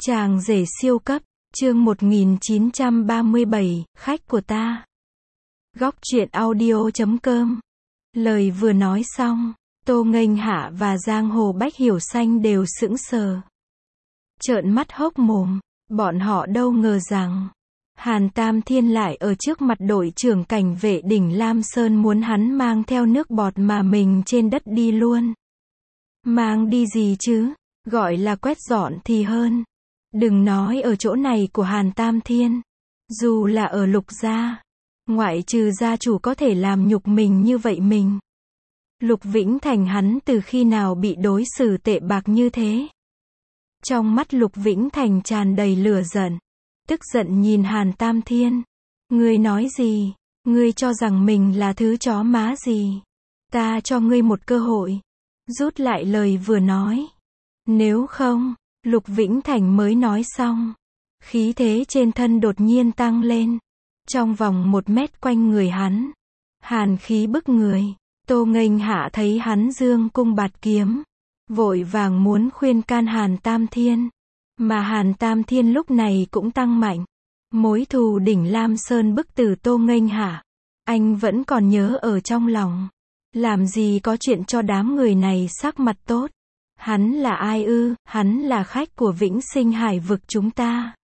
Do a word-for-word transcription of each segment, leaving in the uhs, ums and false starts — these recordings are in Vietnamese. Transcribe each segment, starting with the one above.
Chàng rể siêu cấp, chương một nghìn chín trăm ba mươi bảy, khách của ta. Góc truyện audio chấm com. Lời vừa nói xong, Tô Nghênh Hạ và Giang Hồ Bách Hiểu Xanh đều sững sờ. Trợn mắt hốc mồm, bọn họ đâu ngờ rằng Hàn Tam Thiên lại ở trước mặt đội trưởng cảnh vệ đỉnh Lam Sơn muốn hắn mang theo nước bọt mà mình trên đất đi luôn. Mang đi gì chứ, gọi là quét dọn thì hơn. Đừng nói ở chỗ này của Hàn Tam Thiên, dù là ở Lục gia, ngoại trừ gia chủ có thể làm nhục mình như vậy mình. Lục Vĩnh Thành hắn từ khi nào bị đối xử tệ bạc như thế? Trong mắt Lục Vĩnh Thành tràn đầy lửa giận, tức giận nhìn Hàn Tam Thiên. Ngươi nói gì? Ngươi cho rằng mình là thứ chó má gì? Ta cho ngươi một cơ hội. Rút lại lời vừa nói. Nếu không, Lục Vĩnh Thành mới nói xong. Khí thế trên thân đột nhiên tăng lên. Trong vòng một mét quanh người hắn. Hàn khí bức người. Tô Nghênh Hạ thấy hắn dương cung bạt kiếm. Vội vàng muốn khuyên can Hàn Tam Thiên. Mà Hàn Tam Thiên lúc này cũng tăng mạnh. Mối thù đỉnh Lam Sơn bức tử Tô Nghênh Hạ. Anh vẫn còn nhớ ở trong lòng. Làm gì có chuyện cho đám người này sắc mặt tốt. Hắn là ai ư? Hắn là khách của Vĩnh Sinh Hải vực chúng ta.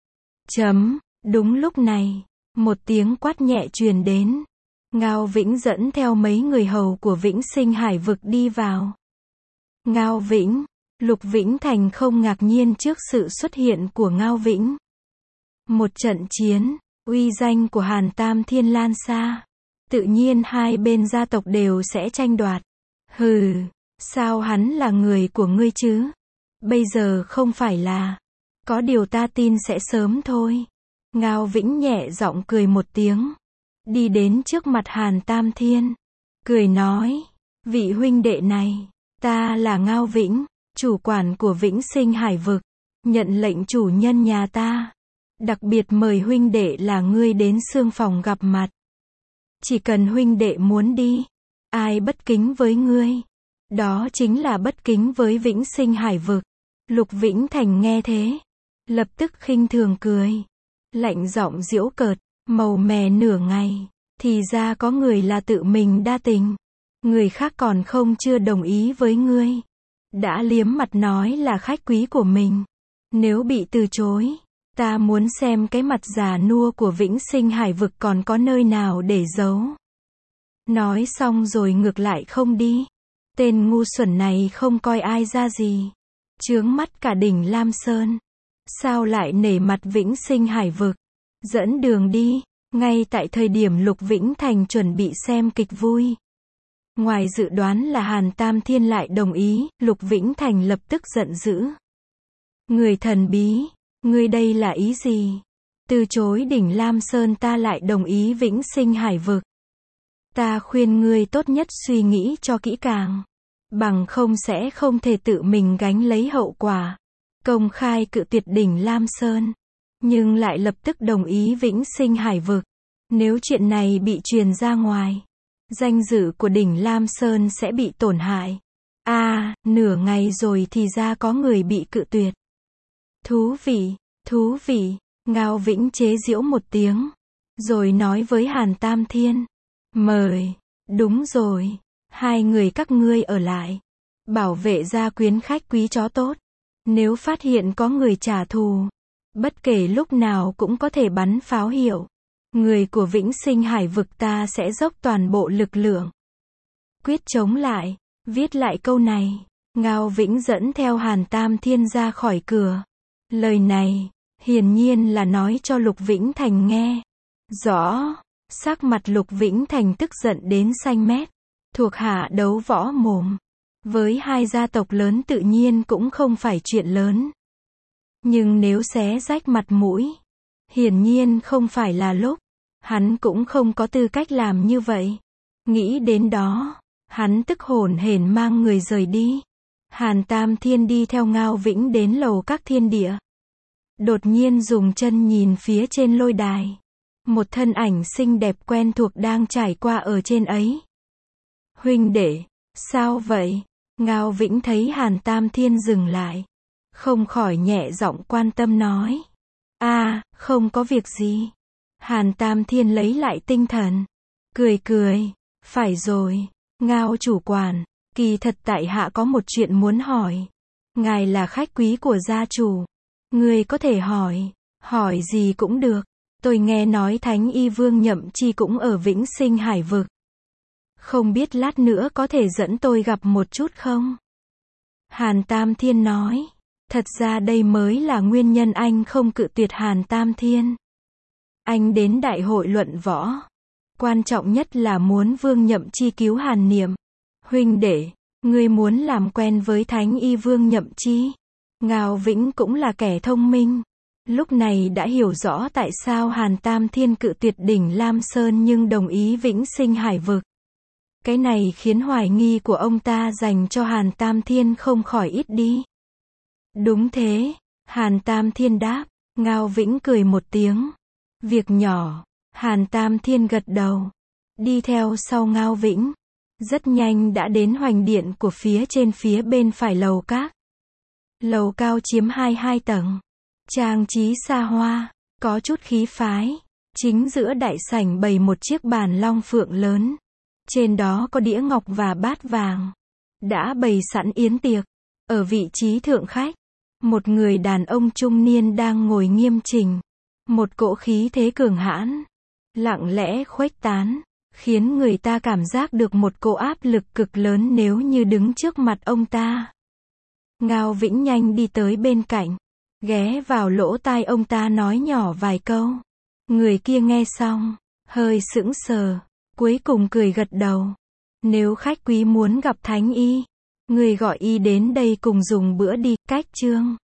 Chấm. Đúng lúc này, một tiếng quát nhẹ truyền đến. Ngao Vĩnh dẫn theo mấy người hầu của Vĩnh Sinh Hải vực đi vào. Ngao Vĩnh. Lục Vĩnh Thành không ngạc nhiên trước sự xuất hiện của Ngao Vĩnh. Một trận chiến, uy danh của Hàn Tam Thiên lan xa. Tự nhiên hai bên gia tộc đều sẽ tranh đoạt. Hừ, sao hắn là người của ngươi chứ? Bây giờ không phải là. Có điều ta tin sẽ sớm thôi. Ngao Vĩnh nhẹ giọng cười một tiếng. Đi đến trước mặt Hàn Tam Thiên. Cười nói, vị huynh đệ này, ta là Ngao Vĩnh, chủ quản của Vĩnh Sinh Hải vực. Nhận lệnh chủ nhân nhà ta. Đặc biệt mời huynh đệ là ngươi đến xương phòng gặp mặt. Chỉ cần huynh đệ muốn đi, ai bất kính với ngươi, đó chính là bất kính với Vĩnh Sinh Hải vực. Lục Vĩnh Thành nghe thế, lập tức khinh thường cười, lạnh giọng giễu cợt, màu mè nửa ngày, thì ra có người là tự mình đa tình, người khác còn không chưa đồng ý với ngươi, đã liếm mặt nói là khách quý của mình. Nếu bị từ chối, ta muốn xem cái mặt già nua của Vĩnh Sinh Hải vực còn có nơi nào để giấu. Nói xong rồi ngược lại không đi. Tên ngu xuẩn này không coi ai ra gì. Chướng mắt cả đỉnh Lam Sơn. Sao lại nể mặt Vĩnh Sinh Hải vực. Dẫn đường đi. Ngay tại thời điểm Lục Vĩnh Thành chuẩn bị xem kịch vui. Ngoài dự đoán là Hàn Tam Thiên lại đồng ý, Lục Vĩnh Thành lập tức giận dữ. Người thần bí. Ngươi đây là ý gì? Từ chối đỉnh Lam Sơn ta lại đồng ý Vĩnh Sinh Hải vực. Ta khuyên ngươi tốt nhất suy nghĩ cho kỹ càng. Bằng không sẽ không thể tự mình gánh lấy hậu quả. Công khai cự tuyệt đỉnh Lam Sơn. Nhưng lại lập tức đồng ý Vĩnh Sinh Hải vực. Nếu chuyện này bị truyền ra ngoài, danh dự của đỉnh Lam Sơn sẽ bị tổn hại. À, nửa ngày rồi thì ra có người bị cự tuyệt. Thú vị, thú vị, Ngao Vĩnh chế giễu một tiếng, rồi nói với Hàn Tam Thiên, mời, đúng rồi, hai người các ngươi ở lại, bảo vệ gia quyến khách quý chó tốt, nếu phát hiện có người trả thù, bất kể lúc nào cũng có thể bắn pháo hiệu, người của Vĩnh Sinh Hải vực ta sẽ dốc toàn bộ lực lượng, quyết chống lại, viết lại câu này, Ngao Vĩnh dẫn theo Hàn Tam Thiên ra khỏi cửa. Lời này, hiển nhiên là nói cho Lục Vĩnh Thành nghe. Rõ, sắc mặt Lục Vĩnh Thành tức giận đến xanh mét. Thuộc hạ đấu võ mồm. Với hai gia tộc lớn tự nhiên cũng không phải chuyện lớn. Nhưng nếu xé rách mặt mũi, hiển nhiên không phải là lúc. Hắn cũng không có tư cách làm như vậy. Nghĩ đến đó, hắn tức hổn hển mang người rời đi. Hàn Tam Thiên đi theo Ngao Vĩnh đến lầu các thiên địa. Đột nhiên dùng chân nhìn phía trên lôi đài. Một thân ảnh xinh đẹp quen thuộc đang trải qua ở trên ấy. Huynh đệ, sao vậy? Ngao Vĩnh thấy Hàn Tam Thiên dừng lại. không khỏi nhẹ giọng quan tâm nói. À, không có việc gì. Hàn Tam Thiên lấy lại tinh thần. Cười cười. Phải rồi, Ngao chủ quản, kỳ thật tại hạ có một chuyện muốn hỏi. Ngài là khách quý của gia chủ. Người có thể hỏi. Hỏi gì cũng được. Tôi nghe nói Thánh Y Vương Nhậm Chi cũng ở Vĩnh Sinh Hải Vực. Không biết lát nữa có thể dẫn tôi gặp một chút không? Hàn Tam Thiên nói. Thật ra đây mới là nguyên nhân anh không cự tuyệt Hàn Tam Thiên. Anh đến đại hội luận võ. Quan trọng nhất là muốn Vương Nhậm Chi cứu Hàn Niệm. Huynh đệ, ngươi muốn làm quen với Thánh Y Vương Nhậm Chi. Ngao Vĩnh cũng là kẻ thông minh. Lúc này đã hiểu rõ tại sao Hàn Tam Thiên cự tuyệt đỉnh Lam Sơn nhưng đồng ý Vĩnh Sinh Hải Vực. Cái này khiến hoài nghi của ông ta dành cho Hàn Tam Thiên không khỏi ít đi. Đúng thế, Hàn Tam Thiên đáp. Ngao Vĩnh cười một tiếng. Việc nhỏ. Hàn Tam Thiên gật đầu. Đi theo sau Ngao Vĩnh. Rất nhanh đã đến hoành điện của phía trên phía bên phải lầu các. Lầu cao chiếm hai hai tầng. Trang trí xa hoa, có chút khí phái. Chính giữa đại sảnh bày một chiếc bàn long phượng lớn. Trên đó có đĩa ngọc và bát vàng. Đã bày sẵn yến tiệc. Ở vị trí thượng khách, một người đàn ông trung niên đang ngồi nghiêm chỉnh. Một cỗ khí thế cường hãn, lặng lẽ khuếch tán, khiến người ta cảm giác được một cỗ áp lực cực lớn nếu như đứng trước mặt ông ta. Ngao Vĩnh nhanh đi tới bên cạnh, ghé vào lỗ tai ông ta nói nhỏ vài câu. Người kia nghe xong, hơi sững sờ, cuối cùng cười gật đầu. Nếu khách quý muốn gặp Thánh Y, người gọi y đến đây cùng dùng bữa đi. Cách chương